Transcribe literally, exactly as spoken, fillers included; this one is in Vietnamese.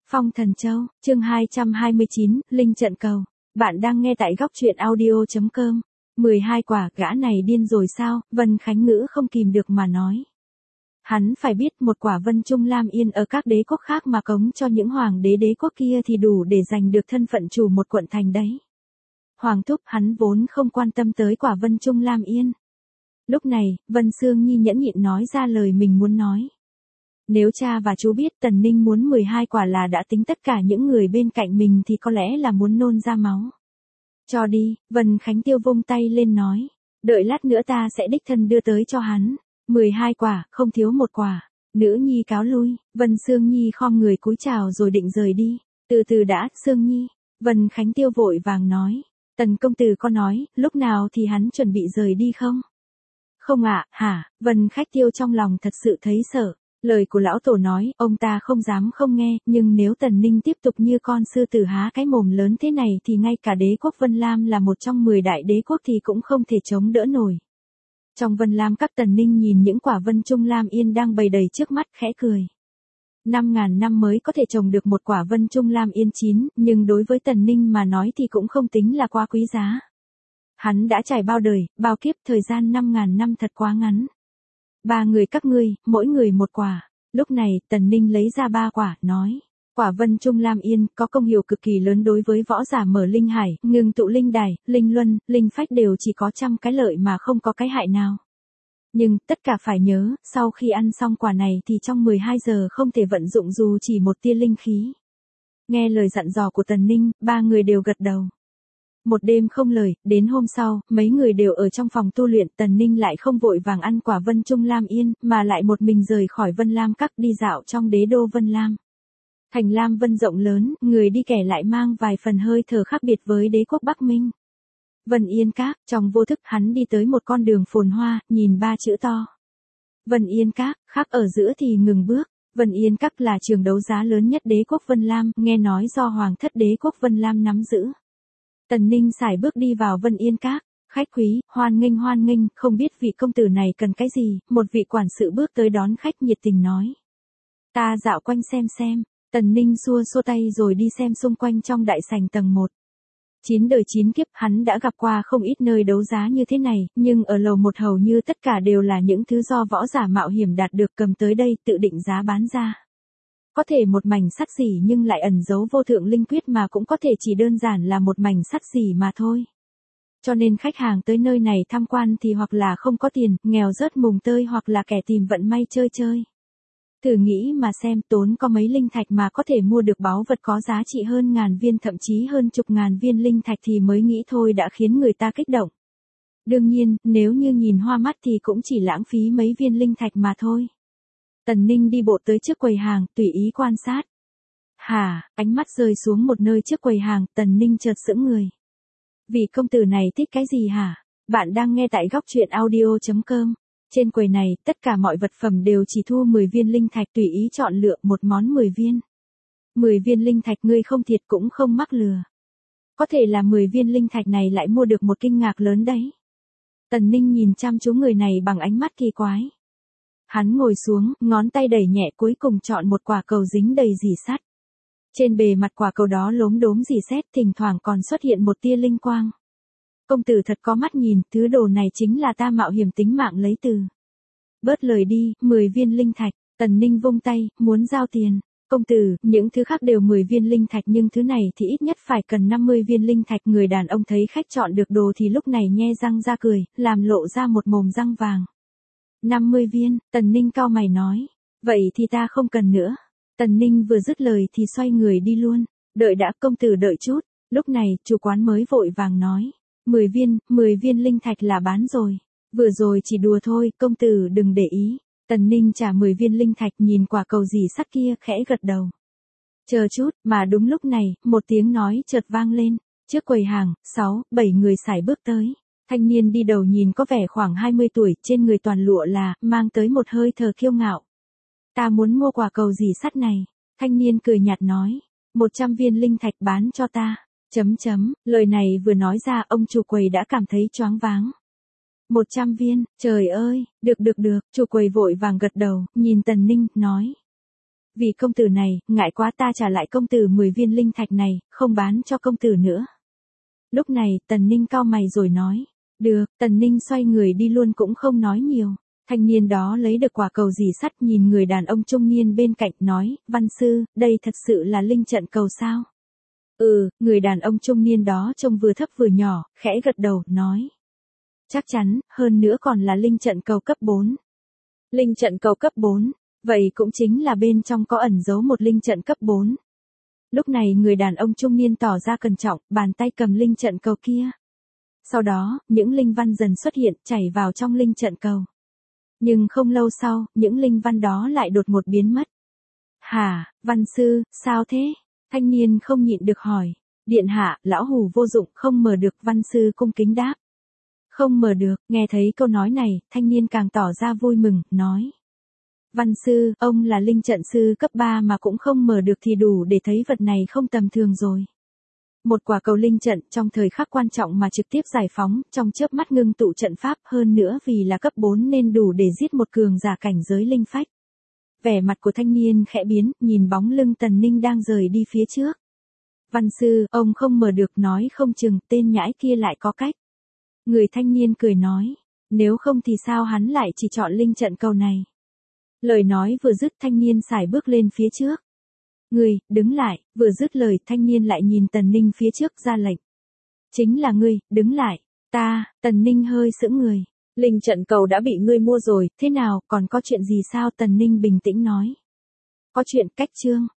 Phong Thần Châu, chương hai trăm hai mươi chín, Linh Trận Cầu. Bạn đang nghe tại góc truyện audio chấm com. mười hai quả, gã này điên rồi sao? Vân Khánh Ngữ không kìm được mà nói. Hắn phải biết một quả Vân Trung Lam Yên ở các đế quốc khác mà cống cho những hoàng đế đế quốc kia thì đủ để giành được thân phận chủ một quận thành đấy. Hoàng thúc hắn vốn không quan tâm tới quả Vân Trung Lam Yên. Lúc này, Vân Sương Nhi nhẫn nhịn nói ra lời mình muốn nói. Nếu cha và chú biết Tần Ninh muốn mười hai quả là đã tính tất cả những người bên cạnh mình thì có lẽ là muốn nôn ra máu. Cho đi, Vân Khánh Tiêu vung tay lên nói. Đợi lát nữa ta sẽ đích thân đưa tới cho hắn. mười hai quả, không thiếu một quả. Nữ nhi cáo lui, Vân Sương Nhi khom người cúi chào rồi định rời đi. Từ từ đã, Sương Nhi. Vân Khánh Tiêu vội vàng nói. Tần công tử có nói, lúc nào thì hắn chuẩn bị rời đi không? Không ạ, à, hả? Vân Khách Tiêu trong lòng thật sự thấy sợ. Lời của lão tổ nói, ông ta không dám không nghe, nhưng nếu Tần Ninh tiếp tục như con sư tử há cái mồm lớn thế này thì ngay cả đế quốc Vân Lam là một trong mười đại đế quốc thì cũng không thể chống đỡ nổi. Trong Vân Lam các Tần Ninh nhìn những quả Vân Trung Lam Yên đang bày đầy trước mắt khẽ cười. Năm ngàn năm mới có thể trồng được một quả Vân Trung Lam Yên chín, nhưng đối với Tần Ninh mà nói thì cũng không tính là quá quý giá. Hắn đã trải bao đời, bao kiếp, thời gian năm ngàn năm thật quá ngắn. Ba người các ngươi, mỗi người một quả. Lúc này, Tần Ninh lấy ra ba quả, nói. Quả Vân Trung Lam Yên có công hiệu cực kỳ lớn đối với võ giả mở linh hải, ngừng tụ linh đài, linh luân, linh phách đều chỉ có trăm cái lợi mà không có cái hại nào. Nhưng, tất cả phải nhớ, sau khi ăn xong quả này thì trong mười hai giờ không thể vận dụng dù chỉ một tia linh khí. Nghe lời dặn dò của Tần Ninh, ba người đều gật đầu. Một đêm không lời, đến hôm sau, mấy người đều ở trong phòng tu luyện, Tần Ninh lại không vội vàng ăn quả Vân Trung Lam Yên, mà lại một mình rời khỏi Vân Lam Các đi dạo trong đế đô Vân Lam. Thành Lam Vân rộng lớn, người đi kẻ lại mang vài phần hơi thở khác biệt với đế quốc Bắc Minh. Vân Yên Các, trong vô thức hắn đi tới một con đường phồn hoa, nhìn ba chữ to. Vân Yên Các, khác ở giữa thì ngừng bước. Vân Yên Các là trường đấu giá lớn nhất đế quốc Vân Lam, nghe nói do Hoàng thất đế quốc Vân Lam nắm giữ. Tần Ninh sải bước đi vào Vân Yên Các, khách quý, hoan nghênh hoan nghênh, không biết vị công tử này cần cái gì, một vị quản sự bước tới đón khách nhiệt tình nói. Ta dạo quanh xem xem, Tần Ninh xua xua tay rồi đi xem xung quanh trong đại sảnh tầng một. Chín đời chín kiếp hắn đã gặp qua không ít nơi đấu giá như thế này, nhưng ở lầu một hầu như tất cả đều là những thứ do võ giả mạo hiểm đạt được cầm tới đây tự định giá bán ra. Có thể một mảnh sắt xỉ nhưng lại ẩn giấu vô thượng linh quyết mà cũng có thể chỉ đơn giản là một mảnh sắt xỉ mà thôi. Cho nên khách hàng tới nơi này tham quan thì hoặc là không có tiền, nghèo rớt mùng tơi hoặc là kẻ tìm vận may chơi chơi. Thử nghĩ mà xem, tốn có mấy linh thạch mà có thể mua được báu vật có giá trị hơn ngàn viên thậm chí hơn chục ngàn viên linh thạch thì mới nghĩ thôi đã khiến người ta kích động. Đương nhiên, nếu như nhìn hoa mắt thì cũng chỉ lãng phí mấy viên linh thạch mà thôi. Tần Ninh đi bộ tới trước quầy hàng, tùy ý quan sát. Hả, ánh mắt rơi xuống một nơi trước quầy hàng, Tần Ninh chợt sững người. Vị công tử này thích cái gì hả? Bạn đang nghe tại góc truyện audio chấm com. Trên quầy này, tất cả mọi vật phẩm đều chỉ thu mười viên linh thạch, tùy ý chọn lựa một món mười viên. mười viên linh thạch ngươi không thiệt cũng không mắc lừa. Có thể là mười viên linh thạch này lại mua được một kinh ngạc lớn đấy. Tần Ninh nhìn chăm chú người này bằng ánh mắt kỳ quái. Hắn ngồi xuống, ngón tay đẩy nhẹ cuối cùng chọn một quả cầu dính đầy rỉ sắt. Trên bề mặt quả cầu đó lốm đốm rỉ sét, thỉnh thoảng còn xuất hiện một tia linh quang. Công tử thật có mắt nhìn, thứ đồ này chính là ta mạo hiểm tính mạng lấy từ. Bớt lời đi, mười viên linh thạch, Tần Ninh vung tay, muốn giao tiền. Công tử, những thứ khác đều mười viên linh thạch nhưng thứ này thì ít nhất phải cần năm mươi viên linh thạch. Người đàn ông thấy khách chọn được đồ thì lúc này nhe răng ra cười, làm lộ ra một mồm răng vàng. năm mươi viên, Tần Ninh cau mày nói. Vậy thì ta không cần nữa. Tần Ninh vừa dứt lời thì xoay người đi luôn. Đợi đã, công tử đợi chút. Lúc này, chủ quán mới vội vàng nói. mười viên, mười viên linh thạch là bán rồi. Vừa rồi chỉ đùa thôi, công tử đừng để ý. Tần Ninh trả mười viên linh thạch nhìn quả cầu rỉ sắt kia khẽ gật đầu. Chờ chút, mà đúng lúc này, một tiếng nói chợt vang lên. Trước quầy hàng, sáu, bảy người sải bước tới. Thanh niên đi đầu nhìn có vẻ khoảng hai mươi tuổi, trên người toàn lụa là, mang tới một hơi thở kiêu ngạo. Ta muốn mua quả cầu rỉ sắt này. Thanh niên cười nhạt nói. một trăm viên linh thạch bán cho ta. Chấm chấm, lời này vừa nói ra ông chủ quầy đã cảm thấy choáng váng. một trăm viên, trời ơi, được được được, chủ quầy vội vàng gật đầu, nhìn Tần Ninh, nói. Vì công tử này, ngại quá ta trả lại công tử mười viên linh thạch này, không bán cho công tử nữa. Lúc này, Tần Ninh cau mày rồi nói. Được, Tần Ninh xoay người đi luôn cũng không nói nhiều. Thanh niên đó lấy được quả cầu dì sắt nhìn người đàn ông trung niên bên cạnh nói, văn sư, đây thật sự là linh trận cầu sao? Ừ, người đàn ông trung niên đó trông vừa thấp vừa nhỏ, khẽ gật đầu, nói. Chắc chắn, hơn nữa còn là linh trận cầu cấp bốn. Linh trận cầu cấp bốn, vậy cũng chính là bên trong có ẩn giấu một linh trận cấp bốn. Lúc này người đàn ông trung niên tỏ ra cẩn trọng, bàn tay cầm linh trận cầu kia. Sau đó, những linh văn dần xuất hiện, chảy vào trong linh trận cầu. Nhưng không lâu sau, những linh văn đó lại đột ngột biến mất. Hả, văn sư, sao thế? Thanh niên không nhịn được hỏi. Điện hạ, lão hủ vô dụng, không mở được, văn sư cung kính đáp. Không mở được, nghe thấy câu nói này, thanh niên càng tỏ ra vui mừng, nói. Văn sư, ông là linh trận sư cấp ba mà cũng không mở được thì đủ để thấy vật này không tầm thường rồi. Một quả cầu linh trận trong thời khắc quan trọng mà trực tiếp giải phóng, trong chớp mắt ngưng tụ trận pháp, hơn nữa vì là cấp bốn nên đủ để giết một cường giả cảnh giới linh phách. Vẻ mặt của thanh niên khẽ biến, nhìn bóng lưng Tần Ninh đang rời đi phía trước. Văn sư, ông không mở được, nói không chừng tên nhãi kia lại có cách. Người thanh niên cười nói, nếu không thì sao hắn lại chỉ chọn linh trận cầu này. Lời nói vừa dứt thanh niên sải bước lên phía trước. Ngươi, đứng lại, vừa dứt lời thanh niên lại nhìn Tần Ninh phía trước ra lệnh. Chính là ngươi, đứng lại, ta, Tần Ninh hơi sững người. Linh trận cầu đã bị ngươi mua rồi, thế nào, còn có chuyện gì sao? Tần Ninh bình tĩnh nói. Có chuyện, cách chương.